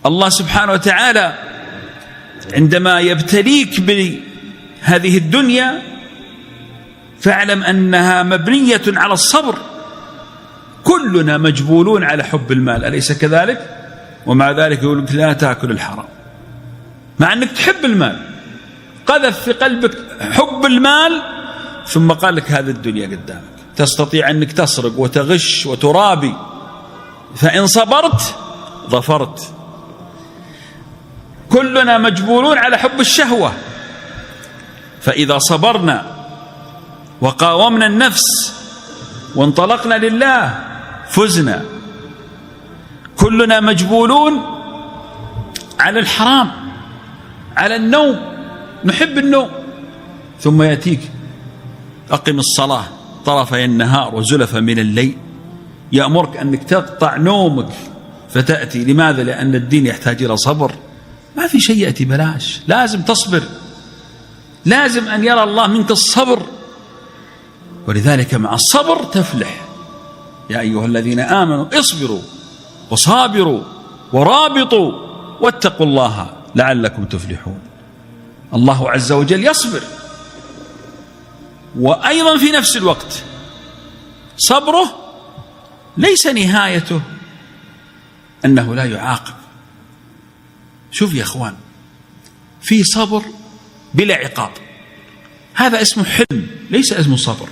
الله سبحانه وتعالى عندما يبتليك بهذه الدنيا فاعلم أنها مبنية على الصبر. كلنا مجبولون على حب المال، أليس كذلك؟ ومع ذلك يقول لك لا تأكل الحرام، مع أنك تحب المال، قذف في قلبك حب المال، ثم قال لك هذه الدنيا قدامك، تستطيع أنك تسرق وتغش وترابي، فإن صبرت ظفرت. كلنا مجبولون على حب الشهوة، فإذا صبرنا وقاومنا النفس وانطلقنا لله فزنا. كلنا مجبولون على الحرام، على النوم، نحب النوم، ثم يأتيك أقم الصلاة طرفي النهار وزلفا من الليل، يأمرك أنك تقطع نومك فتأتي. لماذا؟ لأن الدين يحتاج إلى صبر. ما في شيء يأتي بلاش، لازم تصبر، لازم أن يرى الله منك الصبر، ولذلك مع الصبر تفلح. يا أيها الذين آمنوا اصبروا وصابروا ورابطوا واتقوا الله لعلكم تفلحون. الله عز وجل يصبر، وأيضا في نفس الوقت صبره ليس نهايته أنه لا يعاقب. شوف يا أخوان، في صبر بلا عقاب، هذا اسمه حلم ليس اسمه صبر.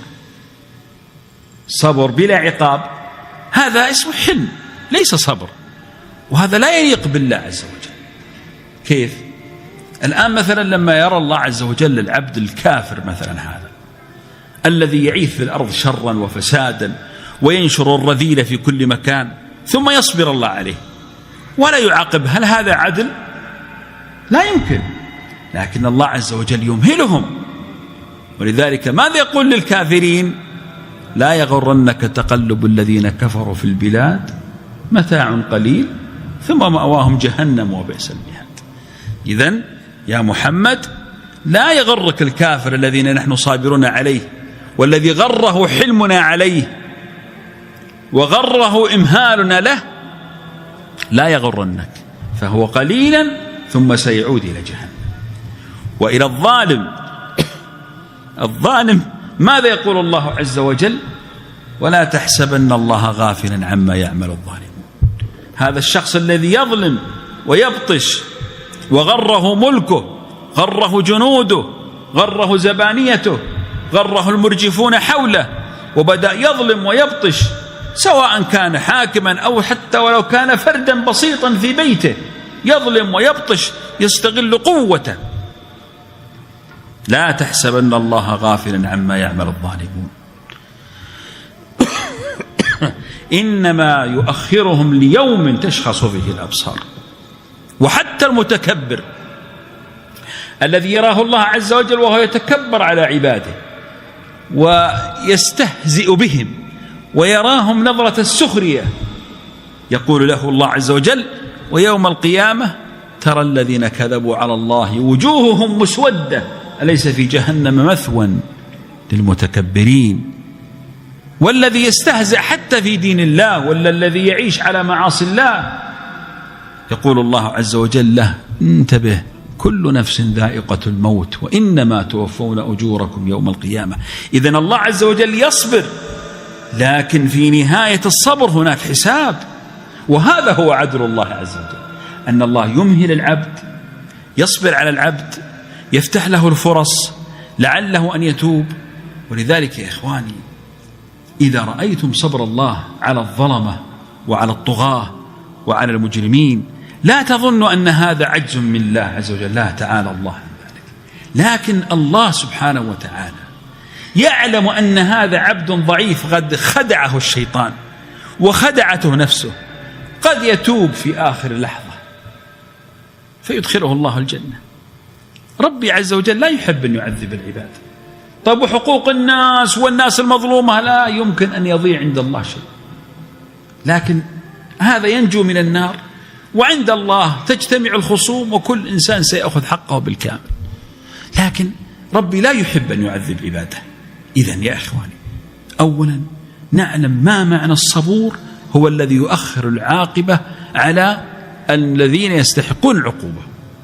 صبر بلا عقاب هذا اسمه حلم ليس صبر، وهذا لا يليق بالله عز وجل. كيف؟ الآن مثلا لما يرى الله عز وجل العبد الكافر مثلا، هذا الذي يعيث في الأرض شرا وفسادا وينشر الرذيل في كل مكان، ثم يصبر الله عليه ولا يعاقب، هل هذا عدل؟ لا يمكن. لكن الله عز وجل يمهلهم، ولذلك ماذا يقول للكافرين؟ لا يغرنك تقلب الذين كفروا في البلاد متاع قليل ثم مأواهم جهنم وبئس المهاد. إذن يا محمد لا يغرك الكافر الذين نحن صابرون عليه، والذي غره حلمنا عليه وغره إمهالنا له، لا يغرنك، فهو قليلا ثم سيعود إلى جهنم. وإلى الظالم ماذا يقول الله عز وجل؟ ولا تحسبن الله غافلا عما يعمل الظالمون. هذا الشخص الذي يظلم ويبطش وغره ملكه، غره جنوده، غره زبانيته، غره المرجفون حوله، وبدأ يظلم ويبطش، سواء كان حاكما أو حتى ولو كان فردا بسيطا في بيته، يظلم ويبطش، يستغل قوته. لا تحسبن الله غافلا عما يعمل الظالمون إنما يؤخرهم ليوم تشخص فيه الأبصار. وحتى المتكبر الذي يراه الله عز وجل وهو يتكبر على عباده ويستهزئ بهم ويراهم نظرة السخرية، يقول له الله عز وجل: ويوم القيامة ترى الذين كذبوا على الله وجوههم مسودة أليس في جهنم مثوى للمتكبرين. والذي يستهزئ حتى في دين الله، ولا الذي يعيش على معاصي الله، يقول الله عز وجل له: انتبه، كل نفس ذائقة الموت وإنما توفون أجوركم يوم القيامة. إذن الله عز وجل يصبر، لكن في نهاية الصبر هناك حساب. وهذا هو عدل الله عز وجل، أن الله يمهل العبد، يصبر على العبد، يفتح له الفرص لعله أن يتوب. ولذلك يا إخواني، إذا رأيتم صبر الله على الظلمة وعلى الطغاة وعلى المجرمين، لا تظنوا أن هذا عجز من الله عز وجل، لا، تعالى الله عن ذلك. لكن الله سبحانه وتعالى يعلم أن هذا عبد ضعيف قد خدعه الشيطان وخدعته نفسه، قد يتوب في آخر لحظة فيدخله الله الجنة. ربي عز وجل لا يحب أن يعذب العباد. طيب وحقوق الناس والناس المظلومة لا يمكن أن يضيع عند الله شيء، لكن هذا ينجو من النار، وعند الله تجتمع الخصوم وكل إنسان سيأخذ حقه بالكامل. لكن ربي لا يحب أن يعذب عباده. إذن يا إخواني، أولا نعلم ما معنى الصبور، هو الذي يؤخر العاقبة على الذين يستحقون العقوبة،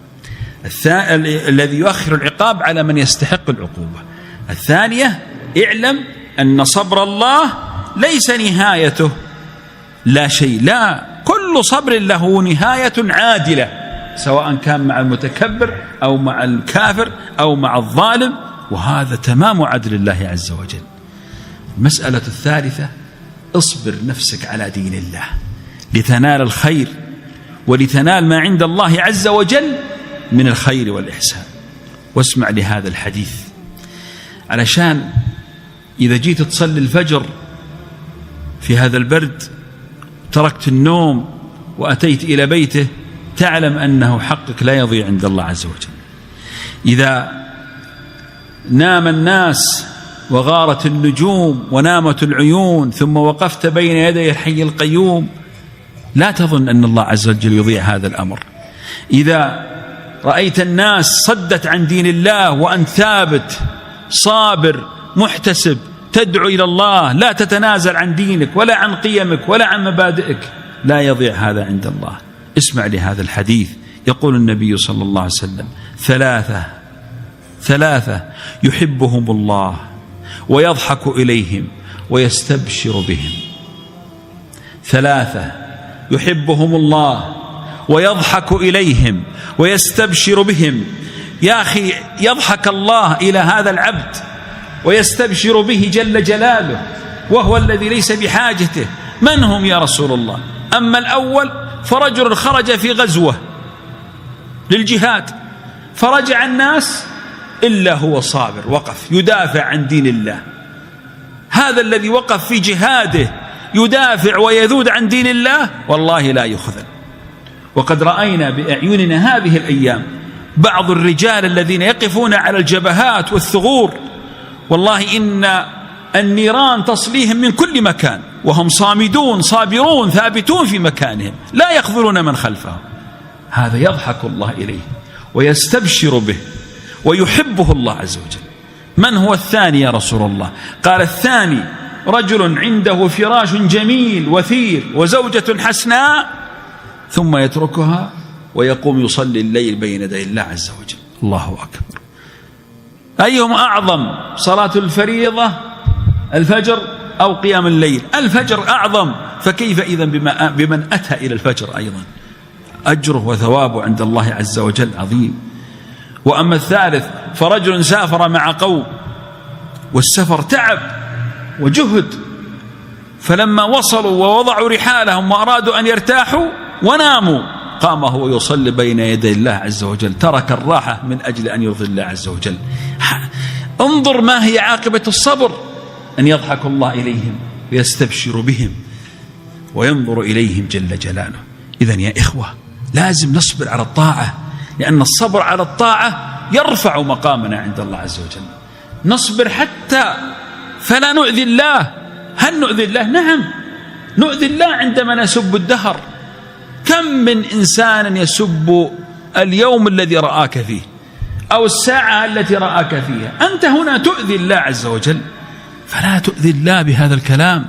الذي يؤخر العقاب على من يستحق العقوبة. الثانية: اعلم أن صبر الله ليس نهايته لا شيء، لا، كل صبر له نهاية عادلة، سواء كان مع المتكبر أو مع الكافر أو مع الظالم، وهذا تمام عدل الله عز وجل. المسألة الثالثة: اصبر نفسك على دين الله لتنال الخير ولتنال ما عند الله عز وجل من الخير والإحسان. واسمع لهذا الحديث علشان إذا جيت تصلي الفجر في هذا البرد، تركت النوم وأتيت إلى بيته، تعلم أنه حقك لا يضيع عند الله عز وجل. إذا نام الناس وغارت النجوم ونامت العيون ثم وقفت بين يدي الحي القيوم، لا تظن أن الله عز وجل يضيع هذا الأمر. إذا رأيت الناس صدت عن دين الله وأنت ثابت صابر محتسب تدعو إلى الله، لا تتنازل عن دينك ولا عن قيمك ولا عن مبادئك، لا يضيع هذا عند الله. اسمع لهذا الحديث، يقول النبي صلى الله عليه وسلم: ثلاثة يحبهم الله ويضحك إليهم ويستبشر بهم. 3 يحبهم الله ويضحك إليهم ويستبشر بهم. يا أخي، يضحك الله إلى هذا العبد ويستبشر به جل جلاله، وهو الذي ليس بحاجته. من هم يا رسول الله؟ أما الأول فرجل خرج في غزوة للجهاد فرجع الناس إلا هو صابر، وقف يدافع عن دين الله. هذا الذي وقف في جهاده يدافع ويذود عن دين الله والله لا يخذل. وقد رأينا بأعيننا هذه الأيام بعض الرجال الذين يقفون على الجبهات والثغور، والله إن النيران تصليهم من كل مكان وهم صامدون صابرون ثابتون في مكانهم لا يخذلون من خلفهم. هذا يضحك الله إليه ويستبشر به ويحبه الله عز وجل. من هو الثاني يا رسول الله؟ قال: الثاني رجل عنده فراش جميل وثير وزوجة حسناء ثم يتركها ويقوم يصلي الليل بين يدي الله عز وجل. الله أكبر. أيهم أعظم، صلاة الفريضة الفجر أو قيام الليل؟ الفجر أعظم، فكيف إذن بمن أتى إلى الفجر أيضا؟ أجره وثوابه عند الله عز وجل عظيم. وأما الثالث فرجل سافر مع قوم والسفر تعب وجهد، فلما وصلوا ووضعوا رحالهم وأرادوا أن يرتاحوا وناموا قام هو يصلي بين يدي الله عز وجل، ترك الراحة من أجل أن يرضي الله عز وجل. انظر ما هي عاقبة الصبر، أن يضحك الله إليهم ويستبشر بهم وينظر إليهم جل جلاله. إذن يا إخوة لازم نصبر على الطاعة، لأن الصبر على الطاعة يرفع مقامنا عند الله عز وجل. نصبر حتى فلا نؤذي الله. هل نؤذي الله؟ نعم نؤذي الله عندما نسب الدهر. كم من إنسان يسب اليوم الذي رآك فيه أو الساعة التي رآك فيها، أنت هنا تؤذي الله عز وجل، فلا تؤذي الله بهذا الكلام.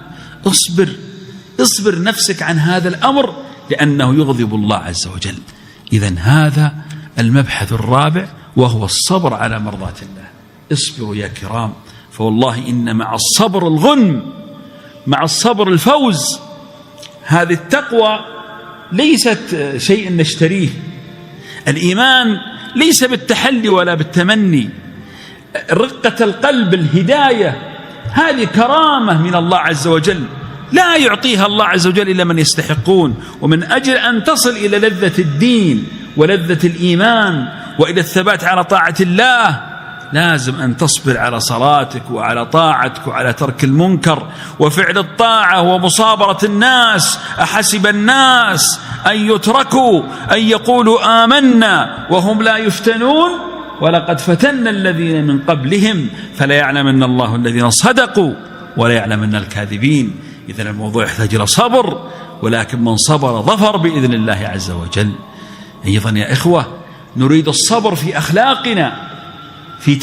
اصبر نفسك عن هذا الأمر لأنه يغضب الله عز وجل. إذن هذا المبحث الرابع وهو الصبر على مرضاة الله. اصبروا يا كرام، فوالله إن مع الصبر الغنم، مع الصبر الفوز. هذه التقوى ليست شيء نشتريه، الإيمان ليس بالتحلي ولا بالتمني، رقة القلب الهداية هذه كرامة من الله عز وجل لا يعطيها الله عز وجل إلا من يستحقون. ومن أجل أن تصل إلى لذة الدين ولذة الإيمان وإلى الثبات على طاعة الله لازم أن تصبر على صلاتك وعلى طاعتك وعلى ترك المنكر وفعل الطاعة ومصابرة الناس. أحسب الناس أن يتركوا أن يقولوا آمنا وهم لا يفتنون ولقد فتنا الذين من قبلهم فلا يعلمن الله الذين صدقوا ولا يعلمن الكاذبين. إذن الموضوع يحتاج إلى صبر، ولكن من صبر ظفر بإذن الله عز وجل. أيضا يا إخوة نريد الصبر في أخلاقنا، في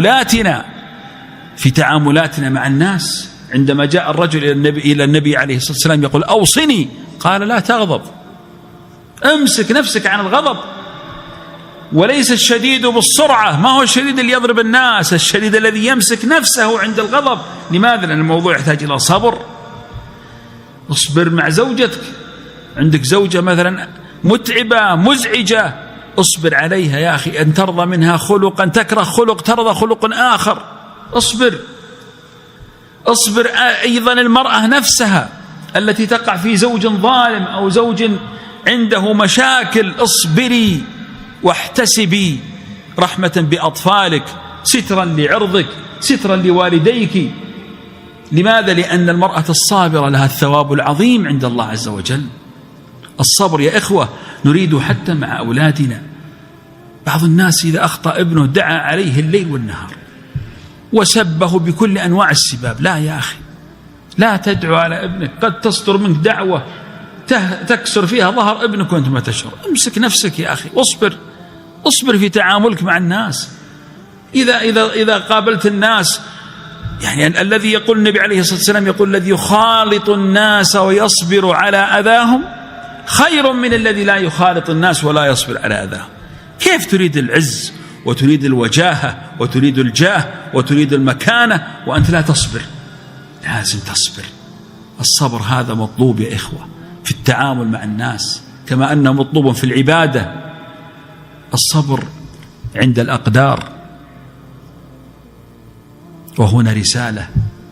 تعاملاتنا مع الناس. عندما جاء الرجل إلى النبي عليه الصلاة والسلام يقول: أوصني، قال: لا تغضب. امسك نفسك عن الغضب. وليس الشديد بالسرعة، ما هو الشديد اللي يضرب الناس، الشديد الذي يمسك نفسه عند الغضب. لماذا؟ لأن الموضوع يحتاج إلى صبر. اصبر مع زوجتك، عندك زوجة مثلا متعبة مزعجة، اصبر عليها يا أخي، أن ترضى منها خلقا تكره خلق ترضى خلق آخر، اصبر. اصبر أيضا المرأة نفسها التي تقع في زوج ظالم أو زوج عنده مشاكل، اصبري واحتسبي رحمة بأطفالك، سترا لعرضك، سترا لوالديك. لماذا؟ لأن المرأة الصابرة لها الثواب العظيم عند الله عز وجل. الصبر يا إخوة نريده حتى مع أولادنا. بعض الناس إذا أخطأ ابنه دعا عليه الليل والنهار وسبه بكل أنواع السباب. لا يا أخي، لا تدعو على ابنك، قد تصدر منك دعوة تكسر فيها ظهر ابنك وأنت ما تشعر. امسك نفسك يا أخي، اصبر في تعاملك مع الناس. إذا قابلت الناس، يعني الذي يقول النبي عليه الصلاة والسلام يقول الذي يخالط الناس ويصبر على أذاهم خير من الذي لا يخالط الناس ولا يصبر على أذاهم. كيف تريد العز وتريد الوجاهة وتريد الجاه وتريد المكانة وأنت لا تصبر؟ لازم تصبر. الصبر هذا مطلوب يا إخوة في التعامل مع الناس، كما أنه مطلوب في العبادة. الصبر عند الأقدار. وهنا رسالة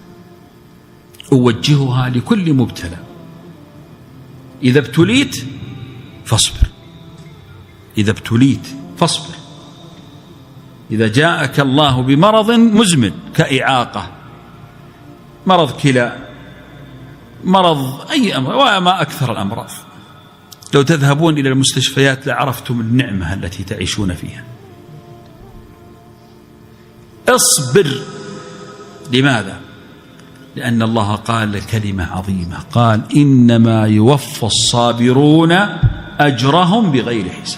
أوجهها لكل مبتلى: إذا ابتليت فاصبر، إذا ابتليت فاصبر. إذا جاءك الله بمرض مزمن كإعاقة، مرض كلى، مرض أي أمر، وما أكثر الأمراض، لو تذهبون إلى المستشفيات لعرفتم النعمة التي تعيشون فيها. اصبر. لماذا؟ لأن الله قال كلمة عظيمة، قال إنما يوفى الصابرون أجرهم بغير حساب.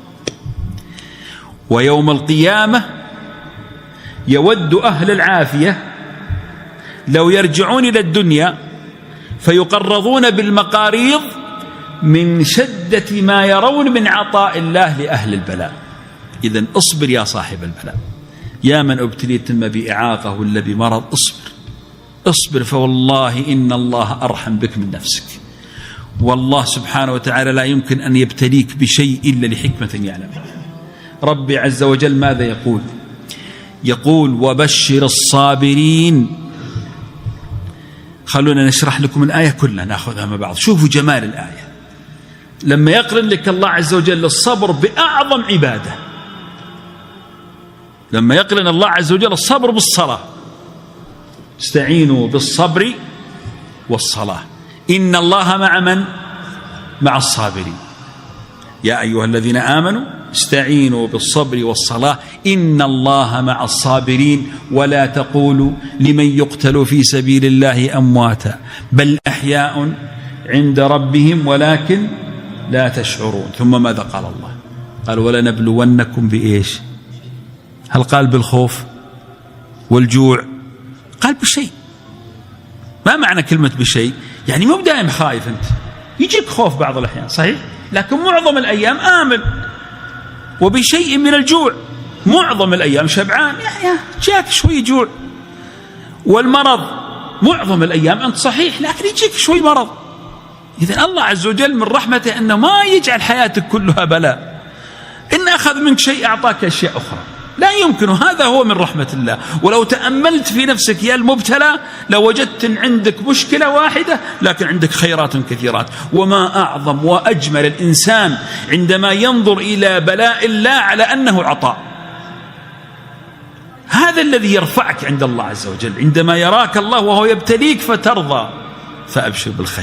ويوم القيامة يود أهل العافية لو يرجعون إلى الدنيا فيقرضون بالمقاريض من شدة ما يرون من عطاء الله لأهل البلاء. إذن اصبر يا صاحب البلاء، يا من ابتليت إما بإعاقة ولا بمرض، اصبر فوالله إن الله أرحم بك من نفسك. والله سبحانه وتعالى لا يمكن أن يبتليك بشيء إلا لحكمة يعلمها. ربي عز وجل ماذا يقول؟ يقول وبشر الصابرين. خلونا نشرح لكم الآية كلها، نأخذها مع بعض. شوفوا جمال الآية لما يقرن لك الله عز وجل الصبر بأعظم عبادة، لما يقرن الله عز وجل الصبر بالصلاة. استعينوا بالصبر والصلاة إن الله مع من؟ مع الصابرين. يا أيها الذين آمنوا استعينوا بالصبر والصلاة إن الله مع الصابرين ولا تقولوا لمن يقتل في سبيل الله أمواتا بل أحياء عند ربهم ولكن لا تشعرون. ثم ماذا قال الله؟ قال ولنبلونكم بإيش؟ هل قال بالخوف والجوع؟ قال بشيء. ما معنى كلمة بشيء؟ يعني مو دائم خايف أنت، يجيك خوف بعض الأحيان صحيح، لكن معظم الأيام آمن. وبشيء من الجوع، معظم الأيام شبعان، يعني جاك شوي جوع. والمرض معظم الأيام أنت صحيح لكن يجيك شوي مرض. إذن الله عز وجل من رحمته أنه ما يجعل حياتك كلها بلاء، إن أخذ منك شيء أعطاك أشياء أخرى، لا يمكن. هذا هو من رحمة الله. ولو تأملت في نفسك يا المبتلى لوجدت أن عندك مشكلة واحدة لكن عندك خيرات كثيرات. وما أعظم وأجمل الإنسان عندما ينظر إلى بلاء الله على أنه عطاء. هذا الذي يرفعك عند الله عز وجل، عندما يراك الله وهو يبتليك فترضى، فأبشر بالخير.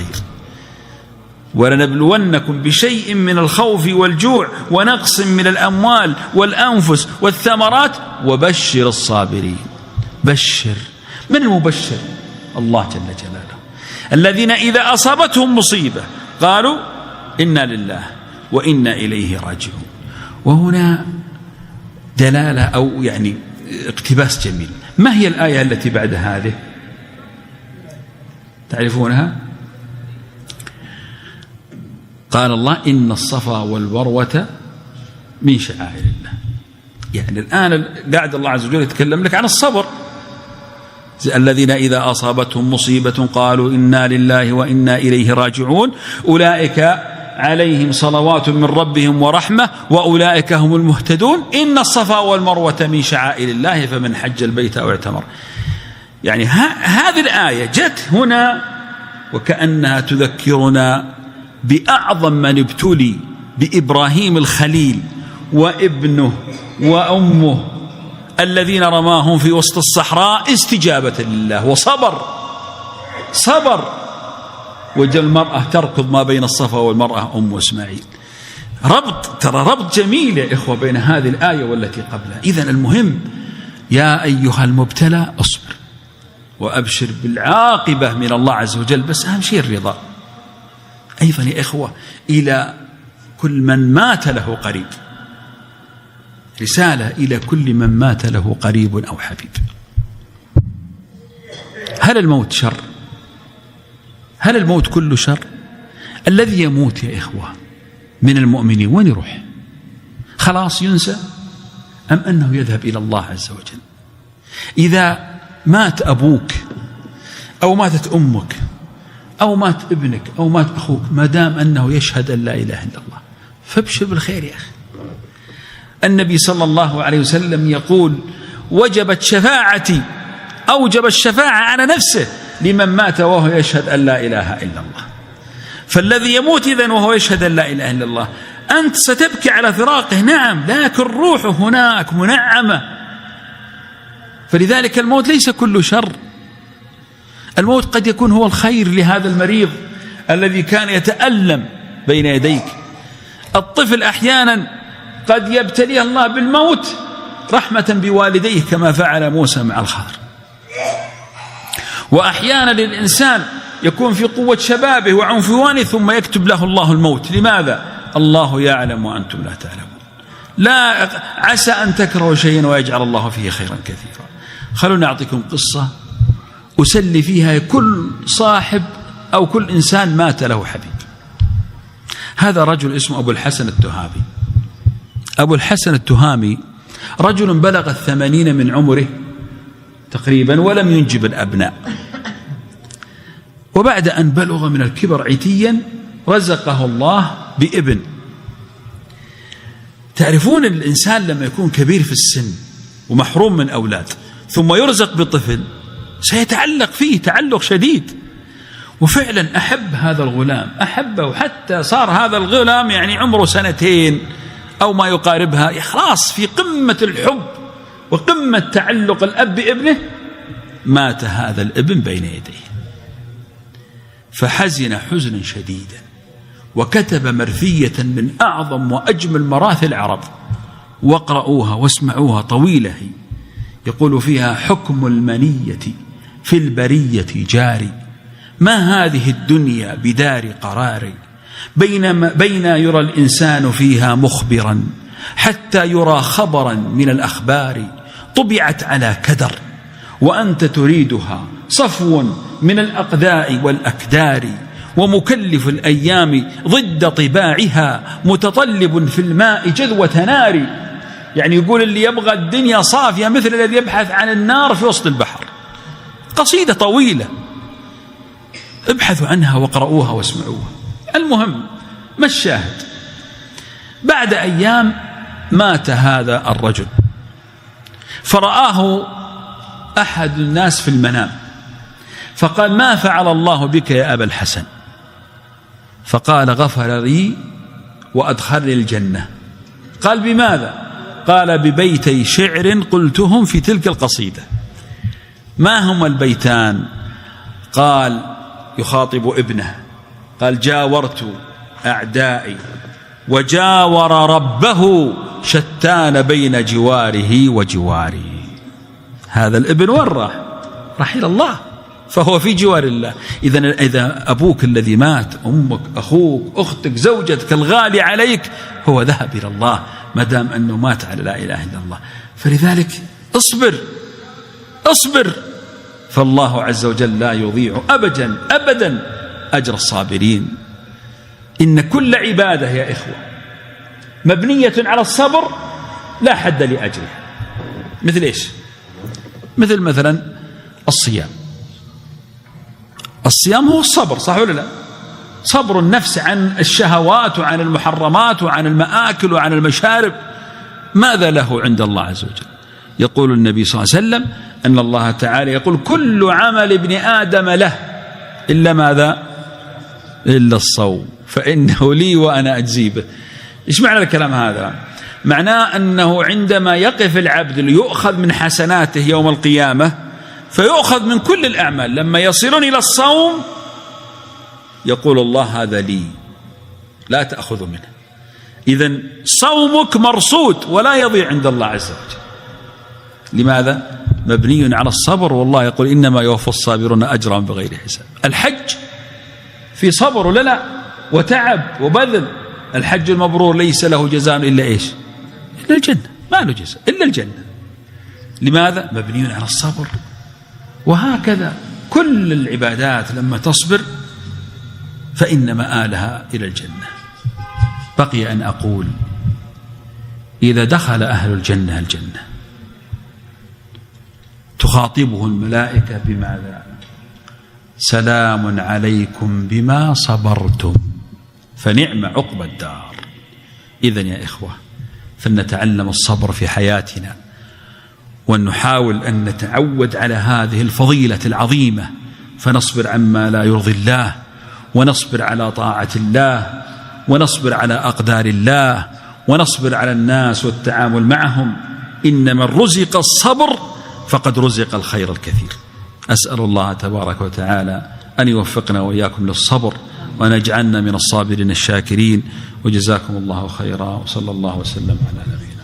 ولنبلونكم بشيء من الخوف والجوع ونقص من الأموال والأنفس والثمرات وبشر الصابرين. بشر. من المبشر؟ الله جل جلاله. الذين إذا أصابتهم مصيبة قالوا إنا لله وإنا إليه راجعون. وهنا دلالة أو يعني اقتباس جميل. ما هي الآية التي بعد هذه؟ تعرفونها؟ قال الله إن الصفا والمروة من شعائر الله. يعني الآن قاعد الله عز وجل يتكلم لك عن الصبر. الذين إذا أصابتهم مصيبة قالوا إنا لله وإنا إليه راجعون أولئك عليهم صلوات من ربهم ورحمة وأولئك هم المهتدون. إن الصفا والمروة من شعائر الله فمن حج البيت أو اعتمر. يعني هذه الآية جت هنا وكأنها تذكرنا بأعظم من ابتلي بإبراهيم الخليل وابنه وأمه الذين رماهم في وسط الصحراء استجابة لله صبر وجل المرأة تركض ما بين الصفا والمرأة أم إسماعيل. ترى ربط جميل يا إخوة بين هذه الآية والتي قبلها. إذن المهم يا أيها المبتلى اصبر وأبشر بالعاقبة من الله عز وجل، بس أهم شيء الرضا. أيضا يا إخوة إلى كل من مات له قريب، رسالة إلى كل من مات له قريب أو حبيب. هل الموت شر؟ هل الموت كله شر؟ الذي يموت يا إخوة من المؤمنين وين يروح؟ خلاص ينسى أم أنه يذهب إلى الله عز وجل؟ إذا مات أبوك أو ماتت أمك أو مات ابنك أو مات أخوك، ما دام أنه يشهد أن لا إله إلا الله فابشر بالخير يا أخي. النبي صلى الله عليه وسلم يقول وجبت شفاعتي، أوجب الشفاعة على نفسه لمن مات وهو يشهد أن لا إله إلا الله. فالذي يموت إذن وهو يشهد أن لا إله إلا الله أنت ستبكي على فراقه، نعم، لكن روحه هناك منعمة. فلذلك الموت ليس كل شر. الموت قد يكون هو الخير لهذا المريض الذي كان يتألم بين يديك. الطفل أحيانا قد يبتليه الله بالموت رحمة بوالديه كما فعل موسى مع الخضر. وأحيانا للإنسان يكون في قوة شبابه وعنفوانه ثم يكتب له الله الموت. لماذا؟ الله يعلم وأنتم لا تعلمون. لا عسى أن تكرهوا شيئا ويجعل الله فيه خيرا كثيرا. خلونا أعطيكم قصة أسلي فيها كل صاحب أو كل إنسان مات له حبيب. هذا رجل اسمه أبو الحسن التهامي. أبو الحسن التهامي رجل بلغ 80 من عمره تقريبا ولم ينجب الأبناء، وبعد أن بلغ من الكبر عتيا رزقه الله بابن. تعرفون الإنسان لما يكون كبير في السن ومحروم من أولاد ثم يرزق بطفل سيتعلق فيه تعلق شديد. وفعلا أحب هذا الغلام، أحبه حتى صار هذا الغلام يعني عمره 2 أو ما يقاربها، خلاص في قمة الحب وقمة تعلق الأب بابنه. مات هذا الابن بين يديه فحزن حزنا شديدا وكتب مرثية من أعظم وأجمل مراثي العرب، واقرؤوها واسمعوها، طويلة هي، يقول فيها حكم المنية في البرية جاري، ما هذه الدنيا بدار قرار، بين يرى الإنسان فيها مخبرا حتى يرى خبرا من الأخبار، طبعت على كدر وأنت تريدها صفو من الأقداء والأكدار، ومكلف الأيام ضد طباعها متطلب في الماء جذوة نار. يعني يقول اللي يبغى الدنيا صافية مثل الذي يبحث عن النار في وسط البحر. قصيدة طويلة ابحثوا عنها واقرؤوها واسمعوها. المهم ما الشاهد؟ بعد أيام مات هذا الرجل فرآه أحد الناس في المنام فقال ما فعل الله بك يا أبا الحسن؟ فقال غفر لي وأدخلني الجنة. قال بماذا؟ قال ببيتي شعر قلتهم في تلك القصيدة. ما هما البيتان؟ قال يخاطب ابنه، قال جاورت أعدائي وجاور ربه شتان بين جواره وجواري. هذا الابن وين راح؟ راح إلى الله، فهو في جوار الله. إذا أبوك الذي مات، أمك، أخوك، أختك، زوجتك الغالي عليك، هو ذهب إلى الله ما دام أنه مات على لا إله إلا الله. فلذلك اصبر فالله عز وجل لا يضيع أبدا أجر الصابرين. إن كل عبادة يا إخوة مبنية على الصبر لا حد لأجرها. مثل إيش؟ مثل مثلا الصيام. الصيام هو الصبر، صح ولا لا؟ صبر النفس عن الشهوات وعن المحرمات وعن المآكل وعن المشارب. ماذا له عند الله عز وجل؟ يقول النبي صلى الله عليه وسلم أن الله تعالى يقول كل عمل ابن آدم له إلا ماذا؟ إلا الصوم فإنه لي وأنا أجزي به. إيش معنى الكلام هذا؟ معناه أنه عندما يقف العبد ليؤخذ من حسناته يوم القيامة فيؤخذ من كل الأعمال، لما يصلون إلى الصوم يقول الله هذا لي لا تأخذ منه. إذن صومك مرصود ولا يضيع عند الله عز وجل. لماذا؟ مبني على الصبر، والله يقول إنما يوفى الصابرون أجرهم بغير حساب. الحج في صبر ولا لا؟ وتعب وبذل. الحج المبرور ليس له جزاء إلا إيش؟ إلا الجنة، ما له جزاء إلا الجنة. لماذا؟ مبني على الصبر. وهكذا كل العبادات لما تصبر فإن مآلها إلى الجنة. بقي أن أقول إذا دخل أهل الجنة الجنة تخاطبه الملائكة بماذا؟ سلام عليكم بما صبرتم فنعم عقبى الدار. إذن يا إخوة فلنتعلم الصبر في حياتنا، وأن نحاول أن نتعود على هذه الفضيلة العظيمة، فنصبر عما لا يرضي الله، ونصبر على طاعة الله، ونصبر على أقدار الله، ونصبر على الناس والتعامل معهم. إنما رزق الصبر فقد رزق الخير الكثير. أسأل الله تبارك وتعالى أن يوفقنا وإياكم للصبر، وأن يجعلنا من الصابرين الشاكرين. وجزاكم الله خيرا، وصلى الله وسلم على نبينا.